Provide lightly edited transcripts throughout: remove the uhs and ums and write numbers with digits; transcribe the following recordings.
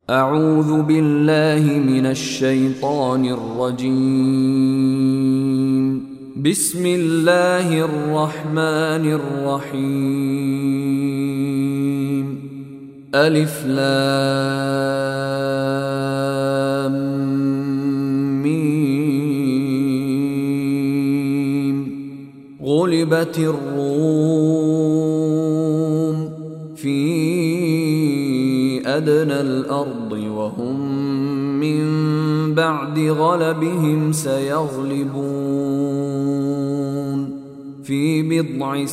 أعوذ بالله من الشيطان الرجيم. بسم الله الرحمن الرحيم. ألف لام ميم. غلبت الروم في أدنى الأرض وهم من بعد غلبهم سيغلبون في بضع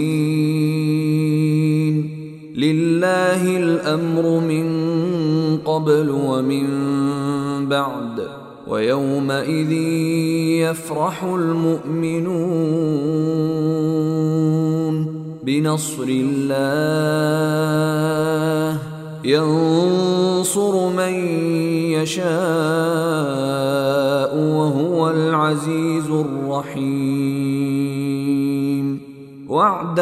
سنين. لله الأمر من قبل ومن بعد ويومئذ يفرح المؤمنون بنصر الله ينصر من يشاء وهو العزيز الرحيم. وعد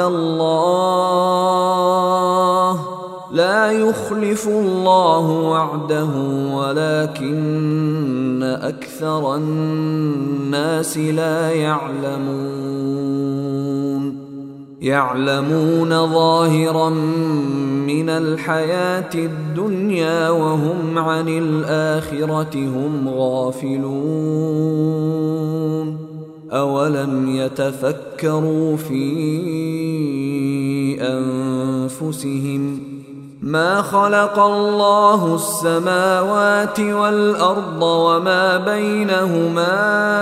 الله لا يخلف الله وعده ولكن أكثر الناس لا يعلمون ظاهرا من الحياة الدنيا وهم عن الآخرة هم غافلون. أولم يتفكروا في أنفسهم ما خلق الله السماوات والأرض وما بينهما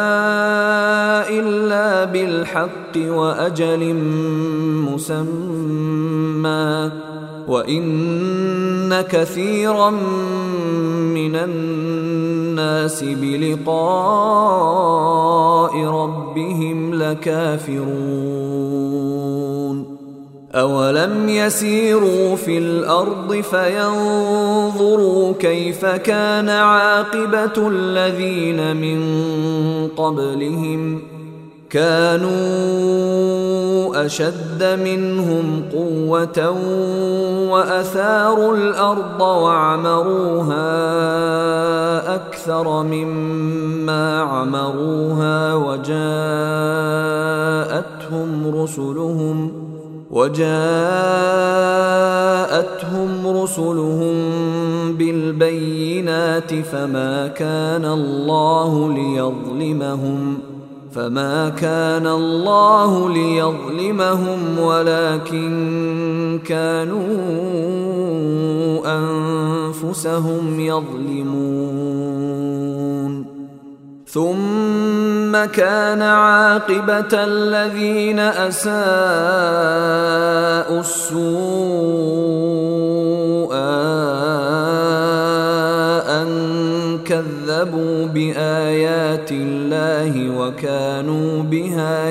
إلا بالحق وأجل مسمى وإن كثيرا من الناس بلقاء ربهم لكافرون. أولم يسيروا في الأرض فينظروا كيف كان عاقبة الذين من قبلهم كانوا أشد منهم قوة وأثاروا الأرض وعمروها أكثر مما عمروها وجاءتهم رسلهم بالبينات فما كان الله ليظلمهم ولكن كانوا أنفسهم يظلمون. ثم كان عاقبة الذين أساءوا السوء أن كذبوا بآيات الله وكانوا بها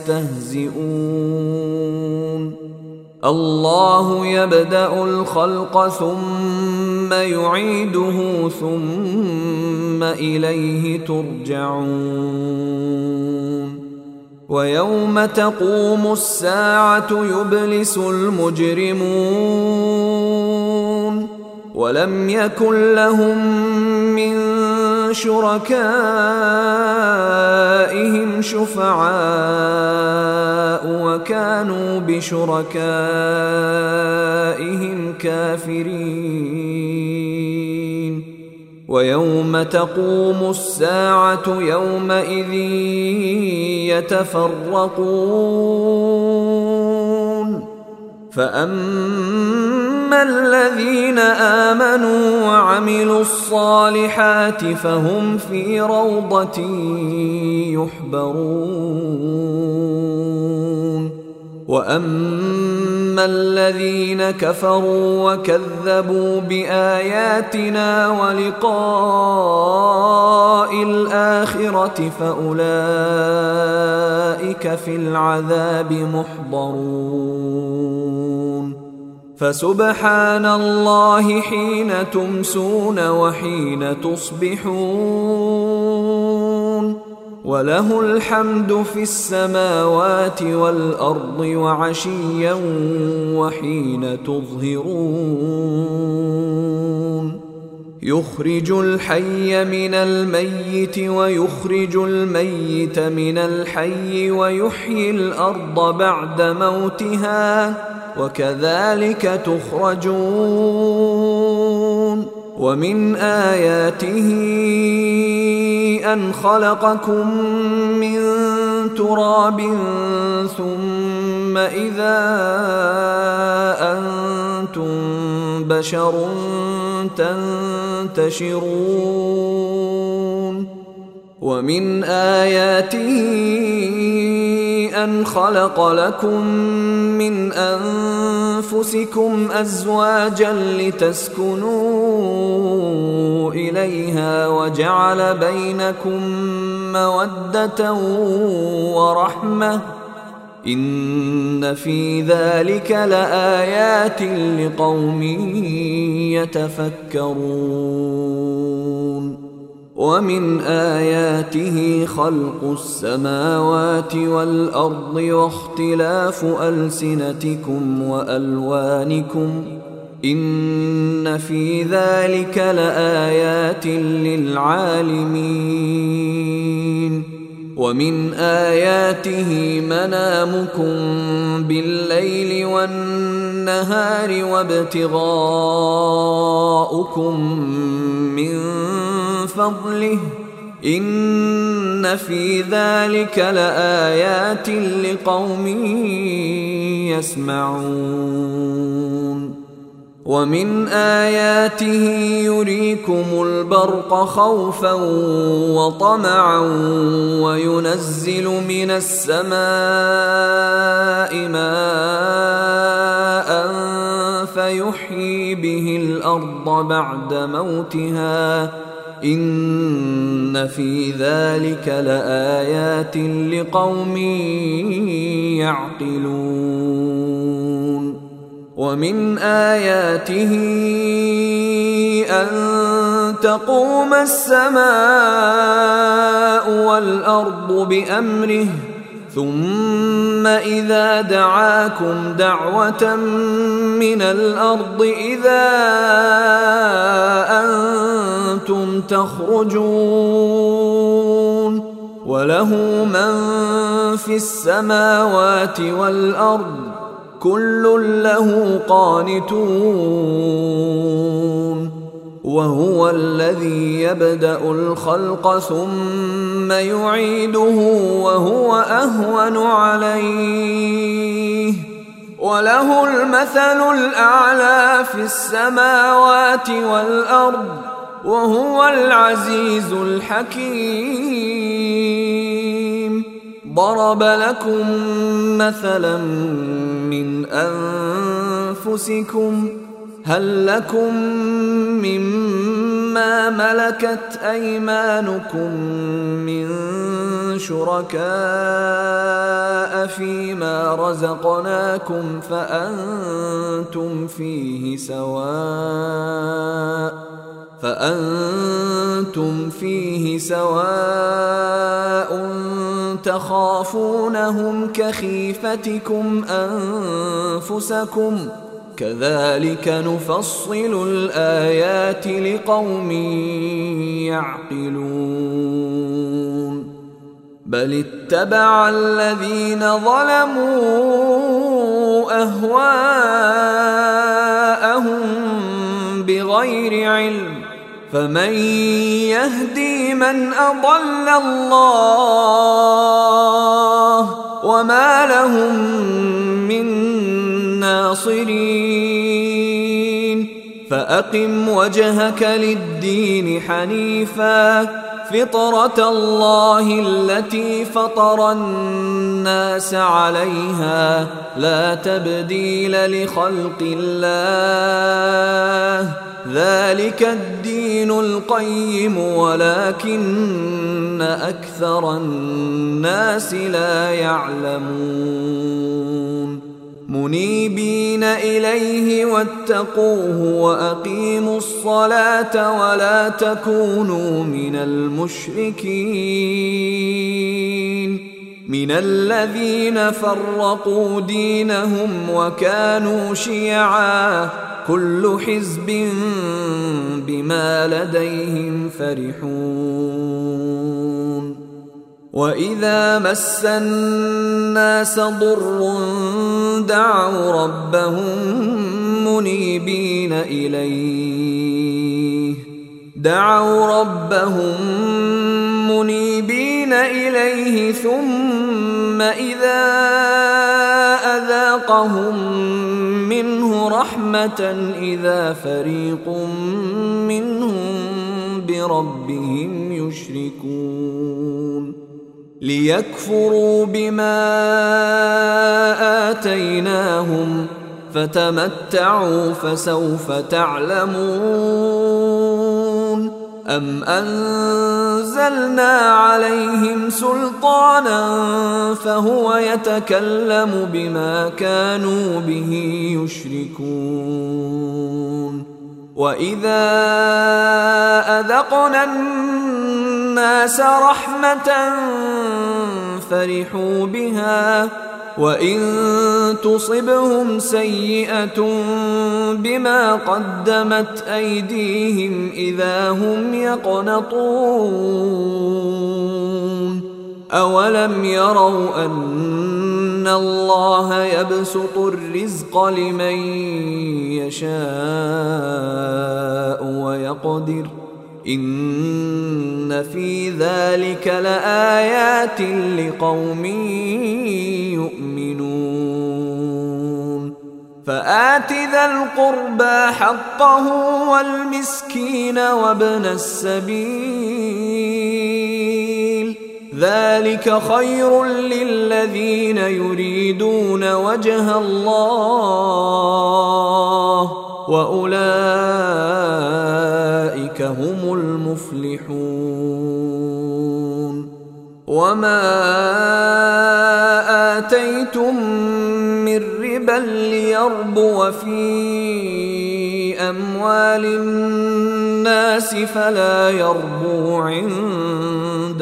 يستهزئون. الله يبدأ الخلق ثم يعيده ثم إليه ترجعون. ويوم تقوم الساعة يبلس المجرمون ولم يكن لهم من شركائهم شفعاء وكانوا بشركائهم كافرين. ويوم تقوم الساعة يومئذ يتفرقون فأما الذين آمنوا وعملوا الصالحات فهم في روضة يحبرون. وأما الذين كفروا وكذبوا بآياتنا ولقاء الآخرة فأولئك في العذاب محضرون. فسبحان الله حين تمسون وحين تصبحون وله الحمد في السماوات والأرض وعشيا وحين تظهرون يخرج الحي من الميت ويخرج الميت من الحي ويحيي الأرض بعد موتها وكذلك تخرجون ومن آياته أن خلقكم من تراب ثم إذا أنتم بشر تنتشرون ومن آياته أن خلق لكم من أنفسكم أزواجا لتسكنوا إليها وجعل بينكم مودة ورحمة إن في ذلك لآيات لقوم يتفكرون ومن آياته خلق السماوات والأرض واختلاف ألسنتكم وألوانكم إن في ذلك لآيات للعالمين ومن آياته منامكم بالليل والنهار وابتغاؤكم من فضله إن في ذلك لآيات لقوم يسمعون ومن آياته يريكم البرق خوفا وطمعا وينزل من السماء ماء فيحيي به الأرض بعد موتها إن في ذلك لآيات لقوم يعقلون ومن آياته أن تقوم السماء والأرض بأمره ثم إذا دعاكم دعوة من الأرض إذا أنتم تخرجون وله من في السماوات والأرض كل له قانتون وهو الذي يبدأ الخلق ثم يعيده وهو أهون عليه وله المثل الأعلى في السماوات والأرض وهو العزيز الحكيم ضرب لكم مثلا من أنفسكم هل لكم مما ملكت أيمانكم من شركاء فيما رزقناكم فأنتم فيه سواء تخافونهم كخيفتكم أنفسكم كذلك نفصل الآيات لقوم يعقلون بل اتبع الذين ظلموا أهواءهم بغير علم فمن يهدي من أضل الله وما لهم من ناصرين فأقم وجهك للدين حنيفا فطرة الله التي فطر الناس عليها لا تبديل لخلق الله ذلك الدين القيم ولكن أكثر الناس لا يعلمون منيبين إليه واتقوه وأقيموا الصلاة ولا تكونوا من المشركين من الذين فرقوا دينهم وكانوا شيعا كل حزب بما بما لديهم فرحون وإذا مس الناس ضر دعوا ربهم منيبين إليه ثم إذا أذاقهم منه رحمة إذا فريق منهم بربهم يشركون ليكفروا بما آتيناهم فتمتعوا فسوف تعلمون أم أنزلنا عليهم سلطانا فهو يتكلم بما كانوا به يشركون وإذا أذقنا الناس رحمة فرحوا بها وإن تصبهم سيئة بما قدمت أيديهم إذا هم يقنطون أولم يروا أن الله يبسط الرزق لمن يشاء ويقدر إن في ذلك لآيات لقوم يؤمنون فآت ذا القربى حقه والمسكين وابن السبيل ذلك خير للذين يريدون وجه الله وأولئك هم المفلحون وما آتيتم من ربا ليربو في أموال الناس فلا يربو عند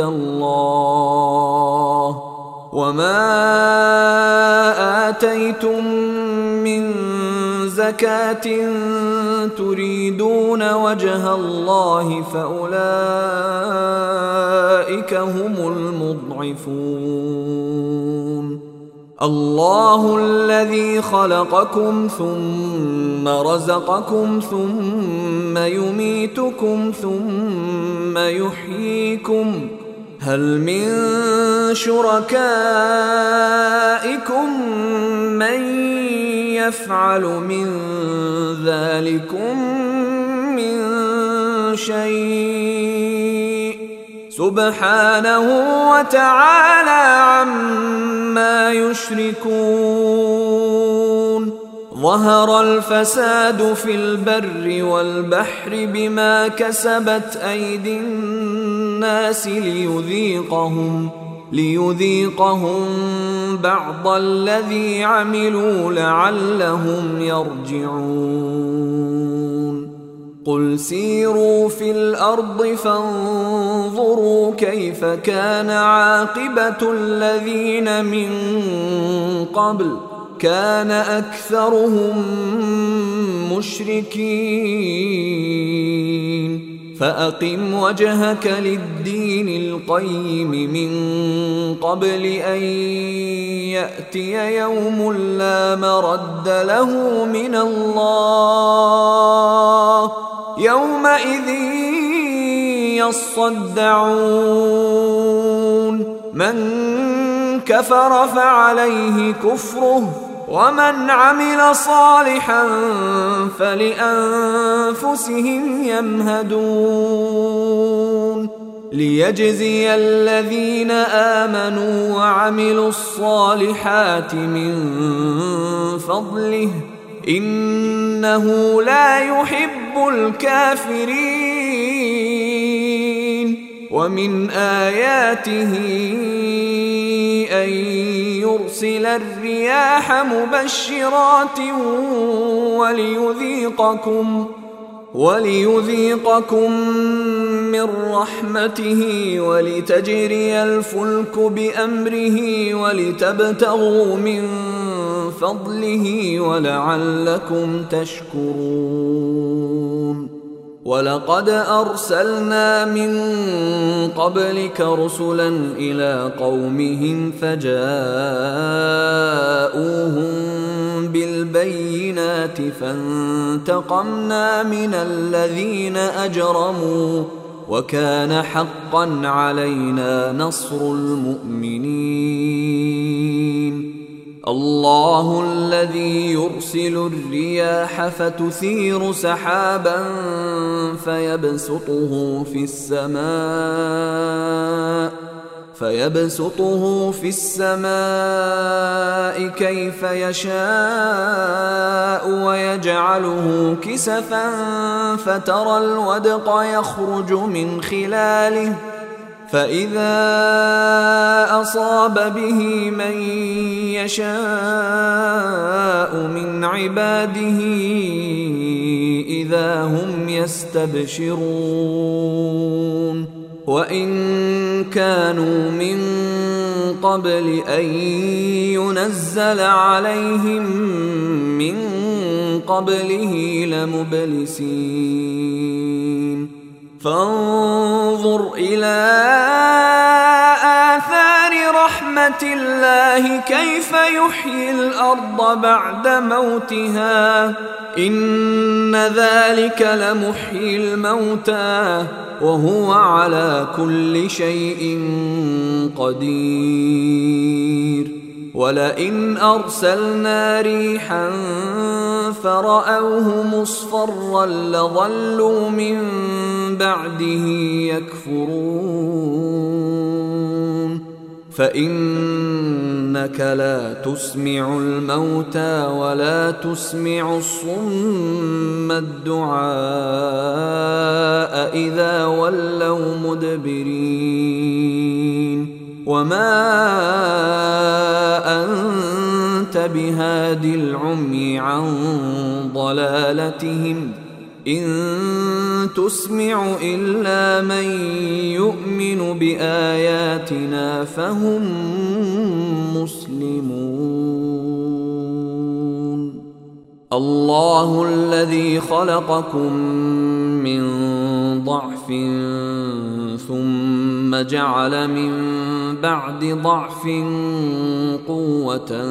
الله وما آتيتم من زكاة تريدون وجه الله فأولئك هم المضعفون الله الذي خلقكم ثم رزقكم ثم يميتكم ثم يحييكم هل من شركائكم من يفعل من ذلكم من شيء سبحانه وتعالى عما يشركون ظهر الفساد في البر والبحر بما كسبت أيدي الناس ليذيقهم بعض الذي عملوا لعلهم يرجعون قل سيروا في الأرض فانظروا كيف كان عاقبة الذين من قبل كان أكثرهم مشركين فأقم وجهك للدين القيم من قبل أن يأتي يوم لا مرد له من الله يومئذ يصدعون من كفر فعليه كفره ومن عمل صالحا فلأنفسهم يمهدون ليجزي الذين آمنوا وعملوا الصالحات من فضله إنه لا يحب الكافرين ومن آياته أن يرسل الرياح مبشرات وليذيقكم من رحمته ولتجري الفلك بأمره ولتبتغوا من فضله ولعلكم تشكرون ولقد أرسلنا من قبلك رسلا إلى قومهم فجاءوهم بالبينات فانتقمنا من الذين أجرموا وكان حقا علينا نصر المؤمنين. الله الذي يرسل الرياح فتثير سحابا فيبسطه في السماء كيف يشاء ويجعله كسفا فترى الودق يخرج من خلاله فإذا أصاب به من يشاء من عباده إذا هم يستبشرون. وإن كانوا من قبل أن ينزل عليهم من قبله لمبلسين. فانظر إلى آثار رحمة الله كيف يحيي الأرض بعد موتها إن ذلك لمحيي الموتى وهو على كل شيء قدير. ولئن أرسلنا ريحا فرأوه مصفرا لظلوا من بعده يكفرون. فإنك لا تسمع الموتى ولا تسمع الصم الدعاء إذا ولوا مدبرين. وما أنت بهادي العمي عن ضلالتهم إن تسمع إلا من يؤمن بآياتنا فهم مسلمون. الله الذي خلقكم من ضعف ثم جعل من بعد ضعف قوة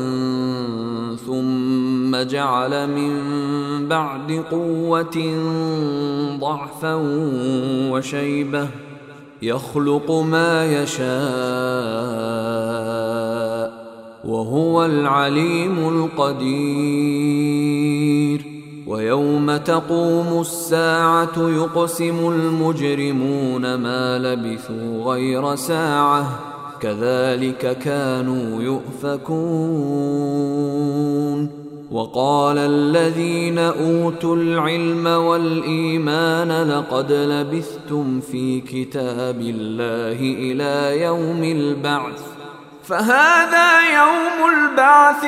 ثم جعل من بعد قوة ضعفا وشيبة يخلق ما يشاء وهو العليم القدير. ويوم تقوم الساعة يقسم المجرمون ما لبثوا غير ساعة كذلك كانوا يؤفكون. وقال الذين أوتوا العلم والإيمان لقد لبثتم في كتاب الله إلى يوم البعث فهذا يوم البعث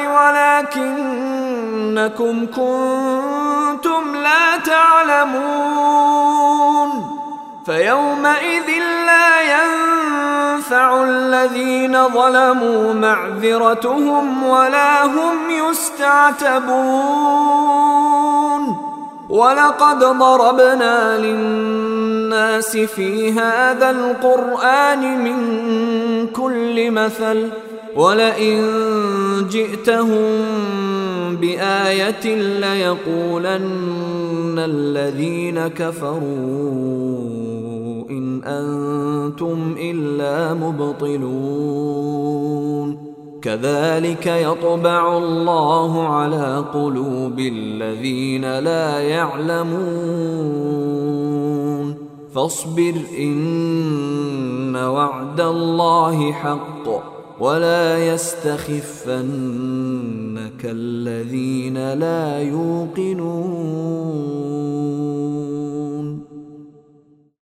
ولكنكم كنتم لا تعلمون. فيومئذ لا ينفع الذين ظلموا معذرتهم ولا هم يستعتبون. ولقد ضربنا للناس في هذا القرآن من كل مثل ولئن جئتهم بآية ليقولن الذين كفروا إن أنتم إلا مبطلون. كذلك يطبع الله على قلوب الذين لا يعلمون. فاصبر إن وعد الله حق ولا يستخفنك الذين لا يوقنون.